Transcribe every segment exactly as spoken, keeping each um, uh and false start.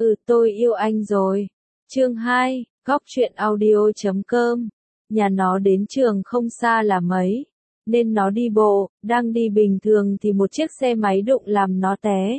Ừ, tôi yêu anh rồi. Chương hai, góc truyện audio chấm com. Nhà nó đến trường không xa là mấy, nên nó đi bộ, đang đi bình thường thì một chiếc xe máy đụng làm nó té.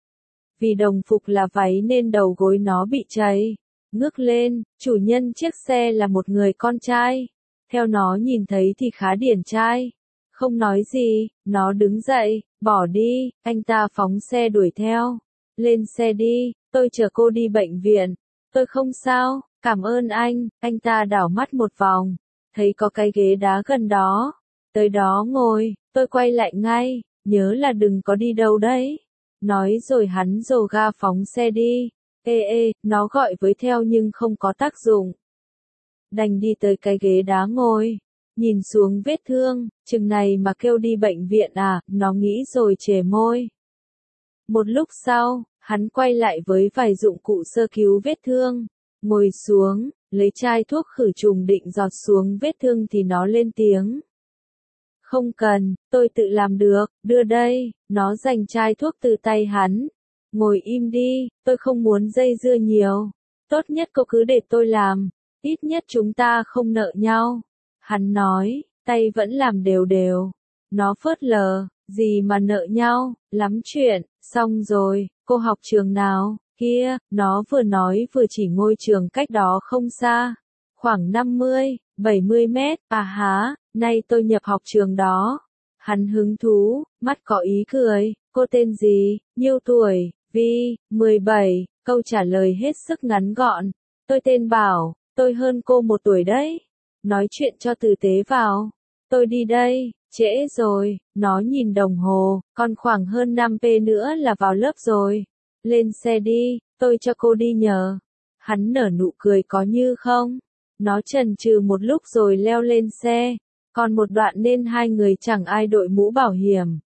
Vì đồng phục là váy nên đầu gối nó bị chảy. Ngước lên, chủ nhân chiếc xe là một người con trai. Theo nó nhìn thấy thì khá điển trai. Không nói gì, nó đứng dậy, bỏ đi, anh ta phóng xe đuổi theo. Lên xe đi, tôi chở cô đi bệnh viện. Tôi không sao, cảm ơn anh. Anh ta đảo mắt một vòng, thấy có cái ghế đá gần đó. Tới đó ngồi, tôi quay lại ngay, nhớ là đừng có đi đâu đấy. Nói rồi hắn dồ ga phóng xe đi. Ê ê, nó gọi với theo nhưng không có tác dụng. Đành đi tới cái ghế đá ngồi, nhìn xuống vết thương, chừng này mà kêu đi bệnh viện à, nó nghĩ rồi chề môi. Một lúc sau, hắn quay lại với vài dụng cụ sơ cứu vết thương, ngồi xuống, lấy chai thuốc khử trùng định giọt xuống vết thương thì nó lên tiếng. Không cần, tôi tự làm được, đưa đây, nó giành chai thuốc từ tay hắn. Ngồi im đi, tôi không muốn dây dưa nhiều. Tốt nhất cô cứ để tôi làm, ít nhất chúng ta không nợ nhau. Hắn nói, tay vẫn làm đều đều. Nó phớt lờ, gì mà nợ nhau, lắm chuyện, xong rồi, cô học trường nào, kia, nó vừa nói vừa chỉ ngôi trường cách đó không xa. Khoảng năm mươi, bảy mươi mét, à há, nay tôi nhập học trường đó. Hắn hứng thú, mắt có ý cười, cô tên gì, nhiêu tuổi, Vi, mười bảy, câu trả lời hết sức ngắn gọn. Tôi tên Bảo, tôi hơn cô một tuổi đấy. Nói chuyện cho tử tế vào. Tôi đi đây, trễ rồi, nó nhìn đồng hồ, còn khoảng hơn năm phút nữa là vào lớp rồi. Lên xe đi, tôi cho cô đi nhờ. Hắn nở nụ cười có như không. Nó chần chừ một lúc rồi leo lên xe, còn một đoạn nên hai người chẳng ai đội mũ bảo hiểm.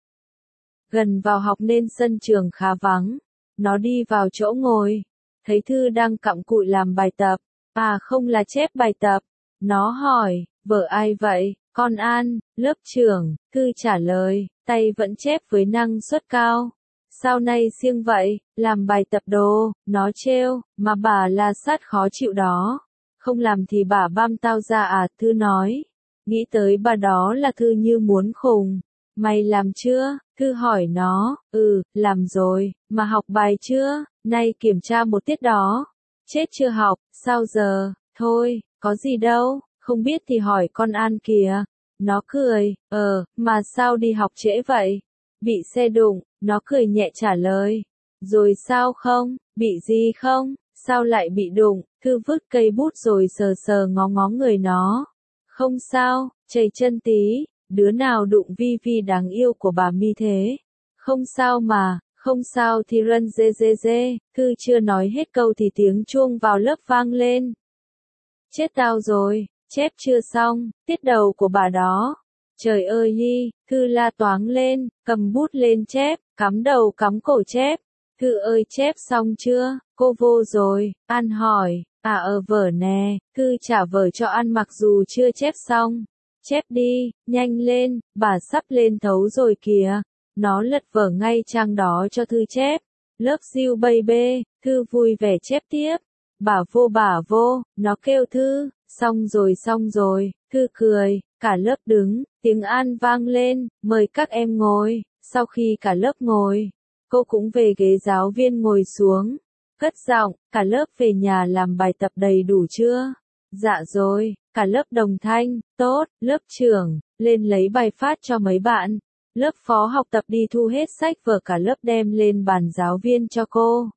Gần vào học nên sân trường khá vắng, nó đi vào chỗ ngồi, thấy Thư đang cặm cụi làm bài tập, à không là chép bài tập. Nó hỏi, vợ ai vậy, con An, lớp trưởng, Thư trả lời, tay vẫn chép với năng suất cao. Sao nay siêng vậy, làm bài tập đồ, nó trêu, mà bà la sát khó chịu đó. Không làm thì bà băm tao ra à, Thư nói. Nghĩ tới bà đó là Thư như muốn khùng. Mày làm chưa? Thư hỏi nó. Ừ, làm rồi, mà học bài chưa? Nay kiểm tra một tiết đó. Chết chưa học, sao giờ? Thôi, có gì đâu, không biết thì hỏi con An kìa. Nó cười, ờ, mà sao đi học trễ vậy? Bị xe đụng, nó cười nhẹ trả lời. Rồi sao không, bị gì không? Sao lại bị đụng? Thư vứt cây bút rồi sờ sờ ngó ngó người nó. Không sao, chảy chân tí, đứa nào đụng Vi Vi đáng yêu của bà Mi thế? Không sao mà, không sao thì rân dê dê dê. Thư chưa nói hết câu thì tiếng chuông vào lớp vang lên. Chết tao rồi, chép chưa xong, tiết đầu của bà đó. Trời ơi Nhi, Thư la toáng lên, cầm bút lên chép, cắm đầu cắm cổ chép. Thư ơi chép xong chưa, cô vô rồi, An hỏi, à ờ vở nè, Thư trả vở cho An mặc dù chưa chép xong. Chép đi, nhanh lên, bà sắp lên thấu rồi kìa. Nó lật vở ngay trang đó cho Thư chép. Lớp siêu bay bê, Thư vui vẻ chép tiếp. Bà vô bà vô, nó kêu Thư, xong rồi xong rồi, Thư cười, cả lớp đứng, tiếng An vang lên, mời các em ngồi. Sau khi cả lớp ngồi, cô cũng về ghế giáo viên ngồi xuống, cất giọng, cả lớp về nhà làm bài tập đầy đủ chưa? Dạ rồi, cả lớp đồng thanh, tốt, lớp trưởng, lên lấy bài phát cho mấy bạn. Lớp phó học tập đi thu hết sách vở cả lớp đem lên bàn giáo viên cho cô.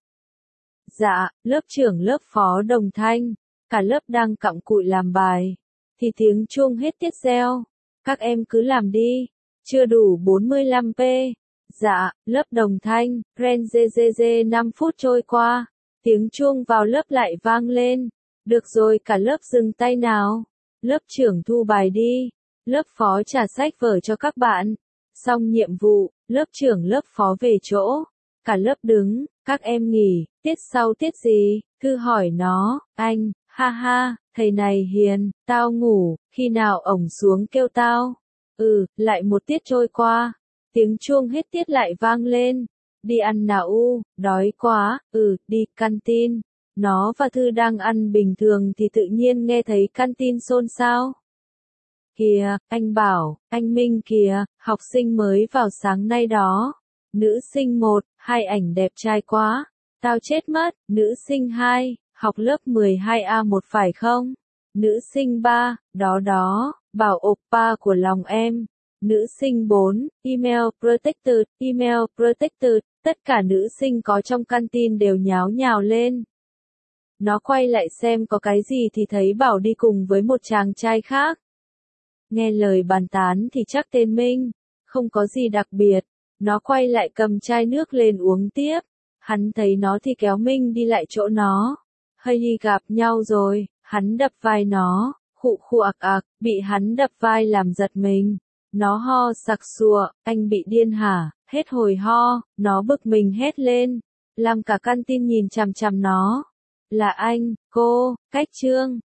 Dạ, lớp trưởng lớp phó đồng thanh, cả lớp đang cặm cụi làm bài, thì tiếng chuông hết tiết reo. Các em cứ làm đi, chưa đủ bốn mươi lăm phút. Dạ, lớp đồng thanh, ren dê dê dê năm phút trôi qua, tiếng chuông vào lớp lại vang lên. Được rồi cả lớp dừng tay nào. Lớp trưởng thu bài đi, lớp phó trả sách vở cho các bạn. Xong nhiệm vụ, lớp trưởng lớp phó về chỗ. Cả lớp đứng, các em nghỉ, tiết sau tiết gì? Thư hỏi nó, anh, ha ha, thầy này hiền, tao ngủ, khi nào ổng xuống kêu tao. Ừ, lại một tiết trôi qua, tiếng chuông hết tiết lại vang lên. đi ăn nào u, đói quá, ừ, đi, canteen. Nó và Thư đang ăn bình thường thì tự nhiên nghe thấy canteen xôn xao. Kìa, anh Bảo, anh Minh kìa, học sinh mới vào sáng nay đó. Nữ sinh một, hai ảnh đẹp trai quá. Tao chết mất, nữ sinh hai, học lớp mười hai A một phải không? Nữ sinh ba, đó đó, Bảo oppa của lòng em. Nữ sinh bốn, email protected, email protected, tất cả nữ sinh có trong canteen đều nháo nhào lên. Nó quay lại xem có cái gì thì thấy Bảo đi cùng với một chàng trai khác. Nghe lời bàn tán thì chắc tên Minh, không có gì đặc biệt. Nó quay lại cầm chai nước lên uống tiếp. Hắn thấy nó thì kéo Minh đi lại chỗ nó. Hay đi gặp nhau rồi, hắn đập vai nó, khụ khụ ạc ạc, bị hắn đập vai làm giật mình. Nó ho sặc sụa, anh bị điên hả, hết hồi ho, nó bực mình hét lên. Làm cả canteen nhìn chằm chằm nó. Là anh, cô, Cách Trương.